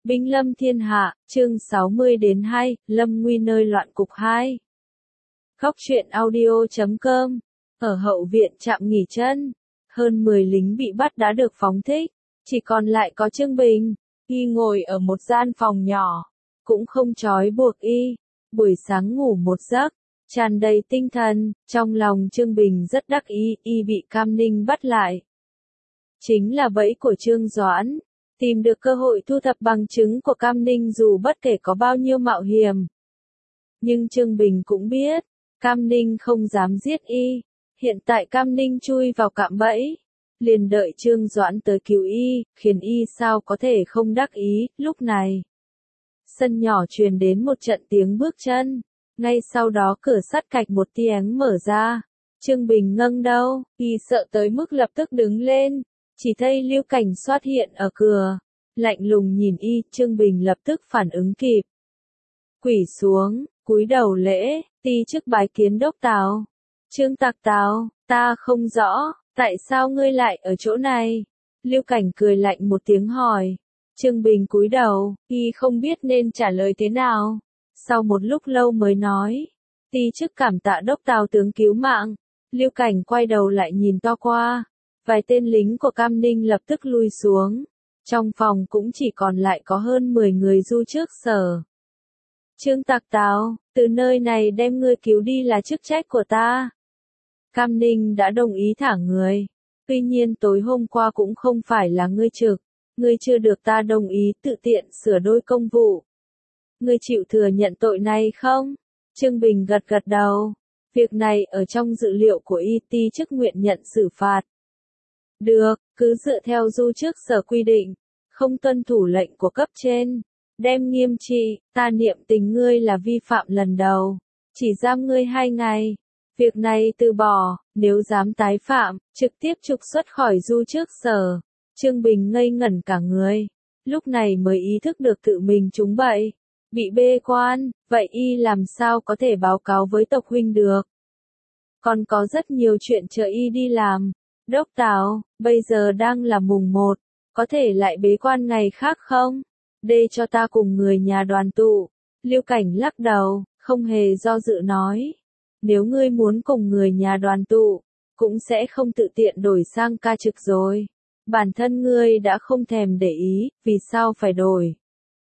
Binh lâm thiên hạ, chương 60 đến 2, lâm nguy nơi loạn cục 2. Góc truyện audio.com. Ở hậu viện trạm nghỉ chân, hơn 10 lính bị bắt đã được phóng thích, chỉ còn lại có Trương Bình. Y ngồi ở một gian phòng nhỏ, cũng không trói buộc y. Buổi sáng ngủ một giấc, tràn đầy tinh thần, trong lòng Trương Bình rất đắc ý, y bị Cam Ninh bắt lại. Chính là bẫy của Trương Doãn. Tìm được cơ hội thu thập bằng chứng của Cam Ninh dù bất kể có bao nhiêu mạo hiểm. Nhưng Trương Bình cũng biết, Cam Ninh không dám giết y. Hiện tại Cam Ninh chui vào cạm bẫy, liền đợi Trương Doãn tới cứu y, khiến y sao có thể không đắc ý. Lúc này, sân nhỏ truyền đến một trận tiếng bước chân. Ngay sau đó cửa sắt cạch một tiếng mở ra. Trương Bình ngẩng đầu, y sợ tới mức lập tức đứng lên. Chỉ thấy Lưu Cảnh xuất hiện ở cửa, lạnh lùng nhìn y, Trương Bình lập tức phản ứng kịp. Quỳ xuống, cúi đầu lễ, ti chức bái kiến đốc Tào. Trương Tạc Tào, ta không rõ, tại sao ngươi lại ở chỗ này? Lưu Cảnh cười lạnh một tiếng hỏi. Trương Bình cúi đầu, y không biết nên trả lời thế nào. Sau một lúc lâu mới nói, ti chức cảm tạ đốc Tào tướng cứu mạng. Lưu Cảnh quay đầu lại nhìn to qua. Vài tên lính của Cam Ninh lập tức lui xuống. Trong phòng cũng chỉ còn lại có hơn 10 người du trước sở. Trương Tạc Tào, từ nơi này đem ngươi cứu đi là chức trách của ta. Cam Ninh đã đồng ý thả người. Tuy nhiên tối hôm qua cũng không phải là ngươi trực. Ngươi chưa được ta đồng ý tự tiện sửa đôi công vụ. Ngươi chịu thừa nhận tội này không? Trương Bình gật gật đầu. Việc này ở trong dự liệu của y, ti chức nguyện nhận xử phạt. Được, cứ dựa theo du trước sở quy định, không tuân thủ lệnh của cấp trên, đem nghiêm trị. Ta niệm tình ngươi là vi phạm lần đầu, chỉ giam ngươi 2 ngày. Việc này từ bỏ, nếu dám tái phạm, trực tiếp trục xuất khỏi du trước sở. Trương Bình ngây ngẩn cả người, lúc này mới ý thức được tự mình trúng bẫy, bị bê quan, vậy y làm sao có thể báo cáo với tộc huynh được. Còn có rất nhiều chuyện chờ y đi làm. Đốc Tào, bây giờ đang là mùng 1, có thể lại bế quan ngày khác không? Để cho ta cùng người nhà đoàn tụ. Lưu Cảnh lắc đầu, không hề do dự nói. Nếu ngươi muốn cùng người nhà đoàn tụ, cũng sẽ không tự tiện đổi sang ca trực rồi. Bản thân ngươi đã không thèm để ý, vì sao phải đổi?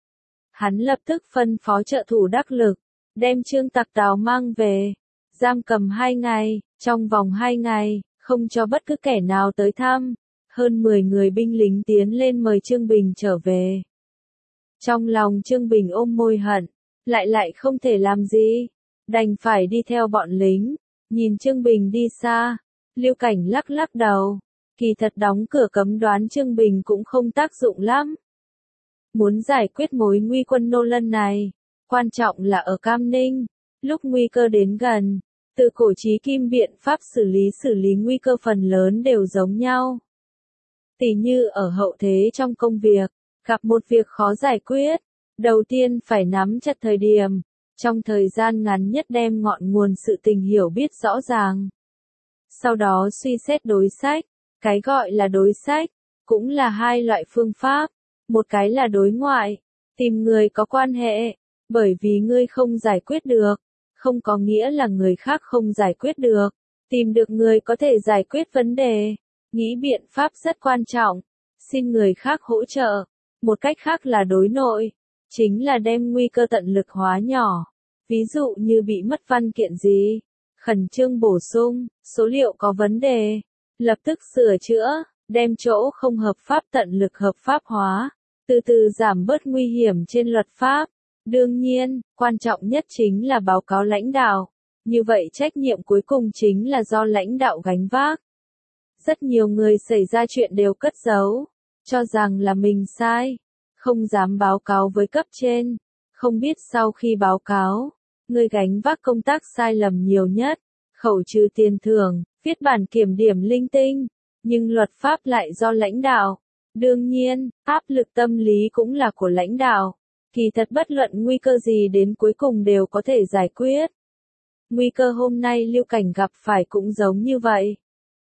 Hắn lập tức phân phó trợ thủ đắc lực, đem Trương Tạc Tào mang về, giam cầm 2 ngày, trong vòng 2 ngày. Không cho bất cứ kẻ nào tới thăm. Hơn 10 người binh lính tiến lên mời Trương Bình trở về. Trong lòng Trương Bình ôm môi hận, lại không thể làm gì, đành phải đi theo bọn lính. Nhìn Trương Bình đi xa, Lưu Cảnh lắc lắc đầu, kỳ thật đóng cửa cấm đoán Trương Bình cũng không tác dụng lắm. Muốn giải quyết mối nguy quân nô lân này, quan trọng là ở Cam Ninh, lúc nguy cơ đến gần. Từ cổ chí kim biện pháp xử lý nguy cơ phần lớn đều giống nhau. Tỉ như ở hậu thế trong công việc, gặp một việc khó giải quyết, đầu tiên phải nắm chặt thời điểm, trong thời gian ngắn nhất đem ngọn nguồn sự tình hiểu biết rõ ràng. Sau đó suy xét đối sách, cái gọi là đối sách, cũng là 2 loại phương pháp, một cái là đối ngoại, tìm người có quan hệ, bởi vì ngươi không giải quyết được. Không có nghĩa là người khác không giải quyết được. Tìm được người có thể giải quyết vấn đề. Nghĩ biện pháp rất quan trọng. Xin người khác hỗ trợ. Một cách khác là đối nội. Chính là đem nguy cơ tận lực hóa nhỏ. Ví dụ như bị mất văn kiện gì. Khẩn trương bổ sung. Số liệu có vấn đề. Lập tức sửa chữa. Đem chỗ không hợp pháp tận lực hợp pháp hóa. Từ từ giảm bớt nguy hiểm trên luật pháp. Đương nhiên, quan trọng nhất chính là báo cáo lãnh đạo. Như vậy trách nhiệm cuối cùng chính là do lãnh đạo gánh vác. Rất nhiều người xảy ra chuyện đều cất giấu, cho rằng là mình sai, không dám báo cáo với cấp trên. Không biết sau khi báo cáo, người gánh vác công tác sai lầm nhiều nhất, khấu trừ tiền thưởng, viết bản kiểm điểm linh tinh, nhưng luật pháp lại do lãnh đạo. Đương nhiên, áp lực tâm lý cũng là của lãnh đạo. Kỳ thật bất luận nguy cơ gì đến cuối cùng đều có thể giải quyết. Nguy cơ hôm nay Lưu Cảnh gặp phải cũng giống như vậy.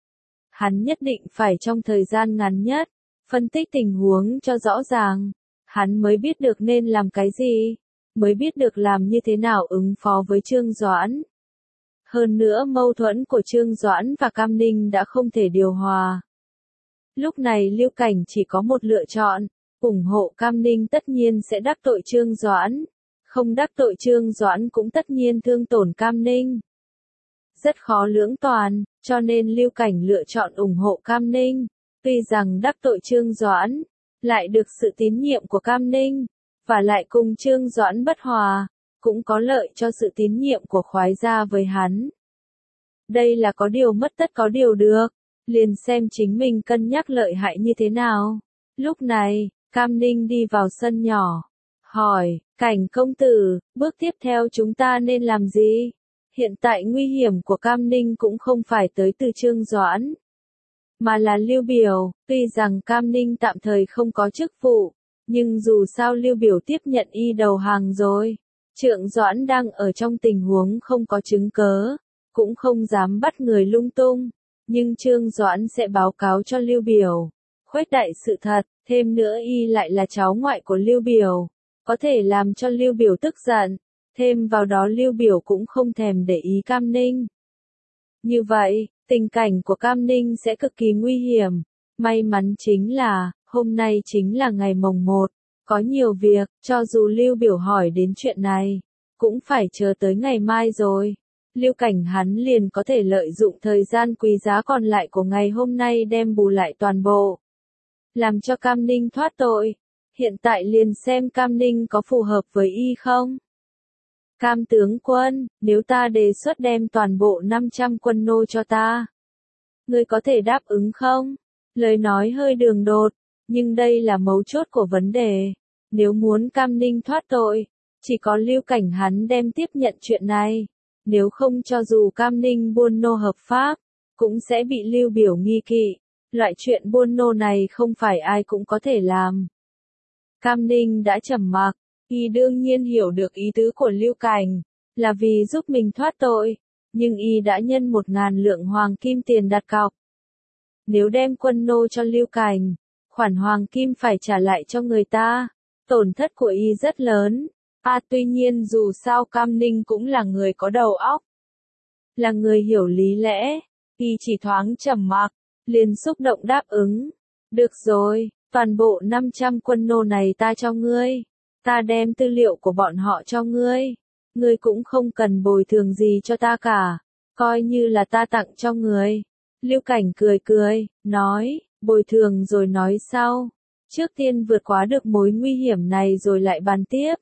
Hắn nhất định phải trong thời gian ngắn nhất, phân tích tình huống cho rõ ràng. hắn mới biết được nên làm cái gì, mới biết được làm như thế nào ứng phó với Trương Doãn. Hơn nữa mâu thuẫn của Trương Doãn và Cam Ninh đã không thể điều hòa. Lúc này Lưu Cảnh chỉ có một lựa chọn, ủng hộ Cam Ninh tất nhiên sẽ đắc tội Trương Doãn, không đắc tội Trương Doãn cũng tất nhiên thương tổn Cam Ninh. Rất khó lưỡng toàn, cho nên Lưu Cảnh lựa chọn ủng hộ Cam Ninh, tuy rằng đắc tội Trương Doãn, lại được sự tín nhiệm của Cam Ninh, và lại cùng Trương Doãn bất hòa, cũng có lợi cho sự tín nhiệm của Khoái gia với hắn. Đây là có điều mất tất có điều được, liền xem chính mình cân nhắc lợi hại như thế nào. Lúc này, Cam Ninh đi vào sân nhỏ, hỏi, Cảnh công tử, bước tiếp theo chúng ta nên làm gì? Hiện tại nguy hiểm của Cam Ninh cũng không phải tới từ Trương Doãn, mà là Lưu Biểu. Tuy rằng Cam Ninh tạm thời không có chức vụ, nhưng dù sao Lưu Biểu tiếp nhận y đầu hàng rồi. Trương Doãn đang ở trong tình huống không có chứng cớ, cũng không dám bắt người lung tung, nhưng Trương Doãn sẽ báo cáo cho Lưu Biểu, khuếch đại sự thật, thêm nữa y lại là cháu ngoại của Lưu Biểu, có thể làm cho Lưu Biểu tức giận, thêm vào đó Lưu Biểu cũng không thèm để ý Cam Ninh. Như vậy, tình cảnh của Cam Ninh sẽ cực kỳ nguy hiểm. May mắn chính là, hôm nay chính là ngày mồng 1, có nhiều việc, cho dù Lưu Biểu hỏi đến chuyện này, cũng phải chờ tới ngày mai rồi. Lưu Cảnh hắn liền có thể lợi dụng thời gian quý giá còn lại của ngày hôm nay đem bù lại toàn bộ, làm cho Cam Ninh thoát tội. Hiện tại liền xem Cam Ninh có phù hợp với y không. Cam tướng quân, nếu ta đề xuất đem toàn bộ 500 quân nô cho ta, ngươi có thể đáp ứng không? Lời nói hơi đường đột, nhưng đây là mấu chốt của vấn đề. Nếu muốn Cam Ninh thoát tội, chỉ có Lưu Cảnh hắn đem tiếp nhận chuyện này. Nếu không cho dù Cam Ninh buôn nô hợp pháp, cũng sẽ bị Lưu Biểu nghi kỵ. Loại chuyện buôn nô này không phải ai cũng có thể làm. Cam Ninh đã trầm mặc, y đương nhiên hiểu được ý tứ của Lưu Cảnh, là vì giúp mình thoát tội, nhưng y đã nhân 1.000 lượng hoàng kim tiền đặt cọc. Nếu đem quân nô cho Lưu Cảnh, khoản hoàng kim phải trả lại cho người ta, tổn thất của y rất lớn. Tuy nhiên dù sao Cam Ninh cũng là người có đầu óc, là người hiểu lý lẽ, y chỉ thoáng trầm mặc, liền xúc động đáp ứng. Được rồi, toàn bộ 500 quân nô này ta cho ngươi, ta đem tư liệu của bọn họ cho ngươi, ngươi cũng không cần bồi thường gì cho ta cả, coi như là ta tặng cho ngươi. Lưu Cảnh cười cười, nói, bồi thường rồi nói sau, trước tiên vượt qua được mối nguy hiểm này rồi lại bàn tiếp.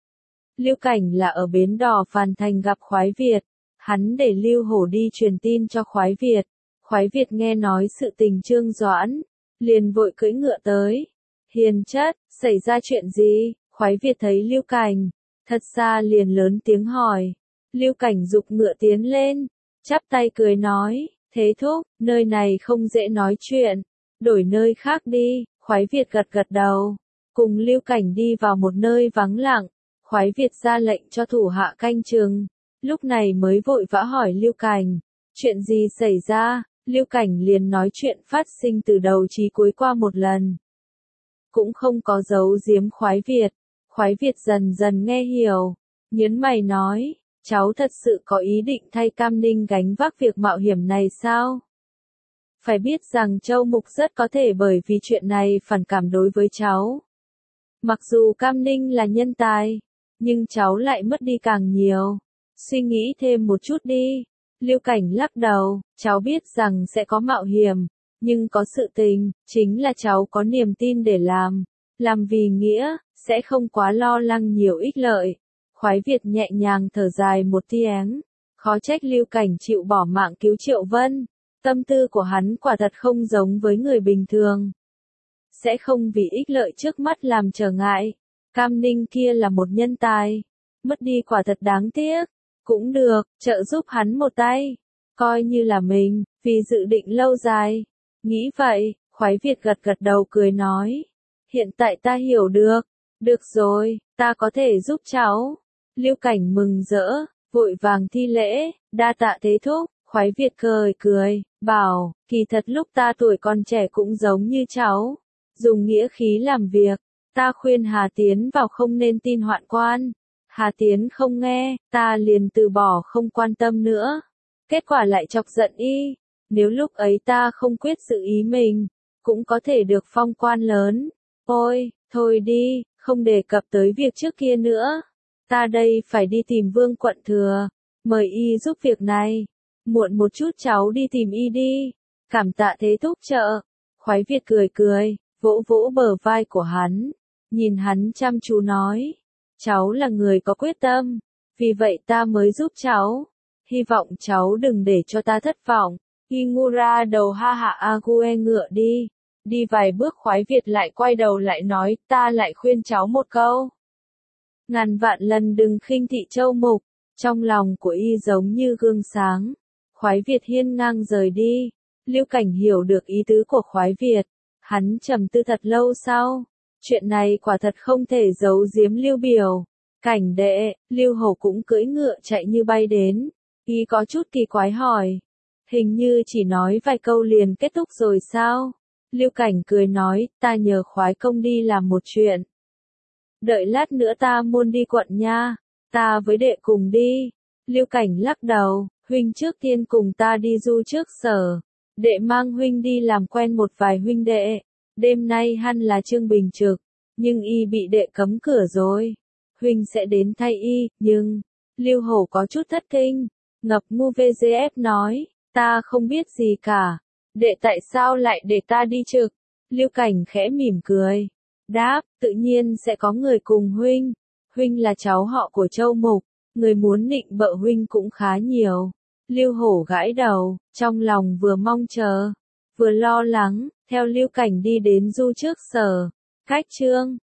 Lưu Cảnh là ở bến đò Phàn Thành gặp Khoái Việt, hắn để Lưu Hổ đi truyền tin cho Khoái Việt. Khoái Việt nghe nói sự tình Trương Doãn, liền vội cưỡi ngựa tới. Hiền chất, xảy ra chuyện gì? Khoái Việt thấy Lưu Cảnh, thật xa liền lớn tiếng hỏi. Lưu Cảnh giục ngựa tiến lên, chắp tay cười nói, thế thúc, nơi này không dễ nói chuyện, đổi nơi khác đi. Khoái Việt gật gật đầu, cùng Lưu Cảnh đi vào một nơi vắng lặng. Khoái Việt ra lệnh cho thủ hạ canh chừng, lúc này mới vội vã hỏi Lưu Cảnh, chuyện gì xảy ra? Lưu Cảnh liền nói chuyện phát sinh từ đầu chí cuối qua một lần, cũng không có giấu giếm Khoái Việt. Khoái Việt dần dần nghe hiểu, nhớn mày nói, cháu thật sự có ý định thay Cam Ninh gánh vác việc mạo hiểm này sao? Phải biết rằng Châu Mục rất có thể bởi vì chuyện này phản cảm đối với cháu. Mặc dù Cam Ninh là nhân tài, nhưng cháu lại mất đi càng nhiều. Suy nghĩ thêm một chút đi. Lưu Cảnh lắc đầu, cháu biết rằng sẽ có mạo hiểm, nhưng có sự tình, chính là cháu có niềm tin để làm vì nghĩa, sẽ không quá lo lắng nhiều ích lợi. Khoái Việt nhẹ nhàng thở dài một tiếng, khó trách Lưu Cảnh chịu bỏ mạng cứu Triệu Vân, tâm tư của hắn quả thật không giống với người bình thường. Sẽ không vì ích lợi trước mắt làm trở ngại. Cam Ninh kia là một nhân tài, mất đi quả thật đáng tiếc. Cũng được, trợ giúp hắn một tay, coi như là mình, vì dự định lâu dài. Nghĩ vậy, Khoái Việt gật gật đầu cười nói, hiện tại ta hiểu được, được rồi, ta có thể giúp cháu. Lưu Cảnh mừng rỡ, vội vàng thi lễ, đa tạ thế thúc. Khoái Việt cười cười, bảo, kỳ thật lúc ta tuổi còn trẻ cũng giống như cháu, dùng nghĩa khí làm việc, Ta khuyên Hà Tiến vào không nên tin hoạn quan. Hà Tiến không nghe, ta liền từ bỏ không quan tâm nữa. Kết quả lại chọc giận y. Nếu lúc ấy ta không quyết giữ ý mình, cũng có thể được phong quan lớn. Ôi, thôi đi, không đề cập tới việc trước kia nữa. Ta đây phải đi tìm Vương quận thừa, mời y giúp việc này. Muộn một chút cháu đi tìm y đi. Cảm tạ thế thúc trợ. Khoái Việt cười cười, vỗ vỗ bờ vai của hắn. Nhìn hắn chăm chú nói. Cháu là người có quyết tâm, vì vậy ta mới giúp cháu. Hy vọng cháu đừng để cho ta thất vọng. Himura đầu ha hạ Ague ngựa đi. Đi vài bước Khoái Việt lại quay đầu lại nói, ta lại khuyên cháu một câu. Ngàn vạn lần đừng khinh thị Châu Mục. Trong lòng của y giống như gương sáng. Khoái Việt hiên ngang rời đi. Lưu Cảnh hiểu được ý tứ của Khoái Việt. Hắn trầm tư thật lâu sau. Chuyện này quả thật không thể giấu giếm Lưu Biểu. Cảnh đệ, Lưu Hổ cũng cưỡi ngựa chạy như bay đến. Y có chút kỳ quái hỏi. Hình như chỉ nói vài câu liền kết thúc rồi sao? Lưu Cảnh cười nói, ta nhờ Khoái công đi làm một chuyện. Đợi lát nữa ta muốn đi quận nha. Ta với đệ cùng đi. Lưu Cảnh lắc đầu, huynh trước tiên cùng ta đi du trước sở. Đệ mang huynh đi làm quen một vài huynh đệ. Đêm nay hẳn là Trương Bình trực, nhưng y bị đệ cấm cửa rồi. Huynh sẽ đến thay y, nhưng... Lưu Hổ có chút thất kinh. Ngập ngu VGF nói, ta không biết gì cả. Đệ tại sao lại để ta đi trực? Lưu Cảnh khẽ mỉm cười. Đáp, tự nhiên sẽ có người cùng huynh. Huynh là cháu họ của Châu Mục, người muốn nịnh bợ huynh cũng khá nhiều. Lưu Hổ gãi đầu, trong lòng vừa mong chờ, vừa lo lắng, theo Lưu Cảnh đi đến du trước sở. Cách Trương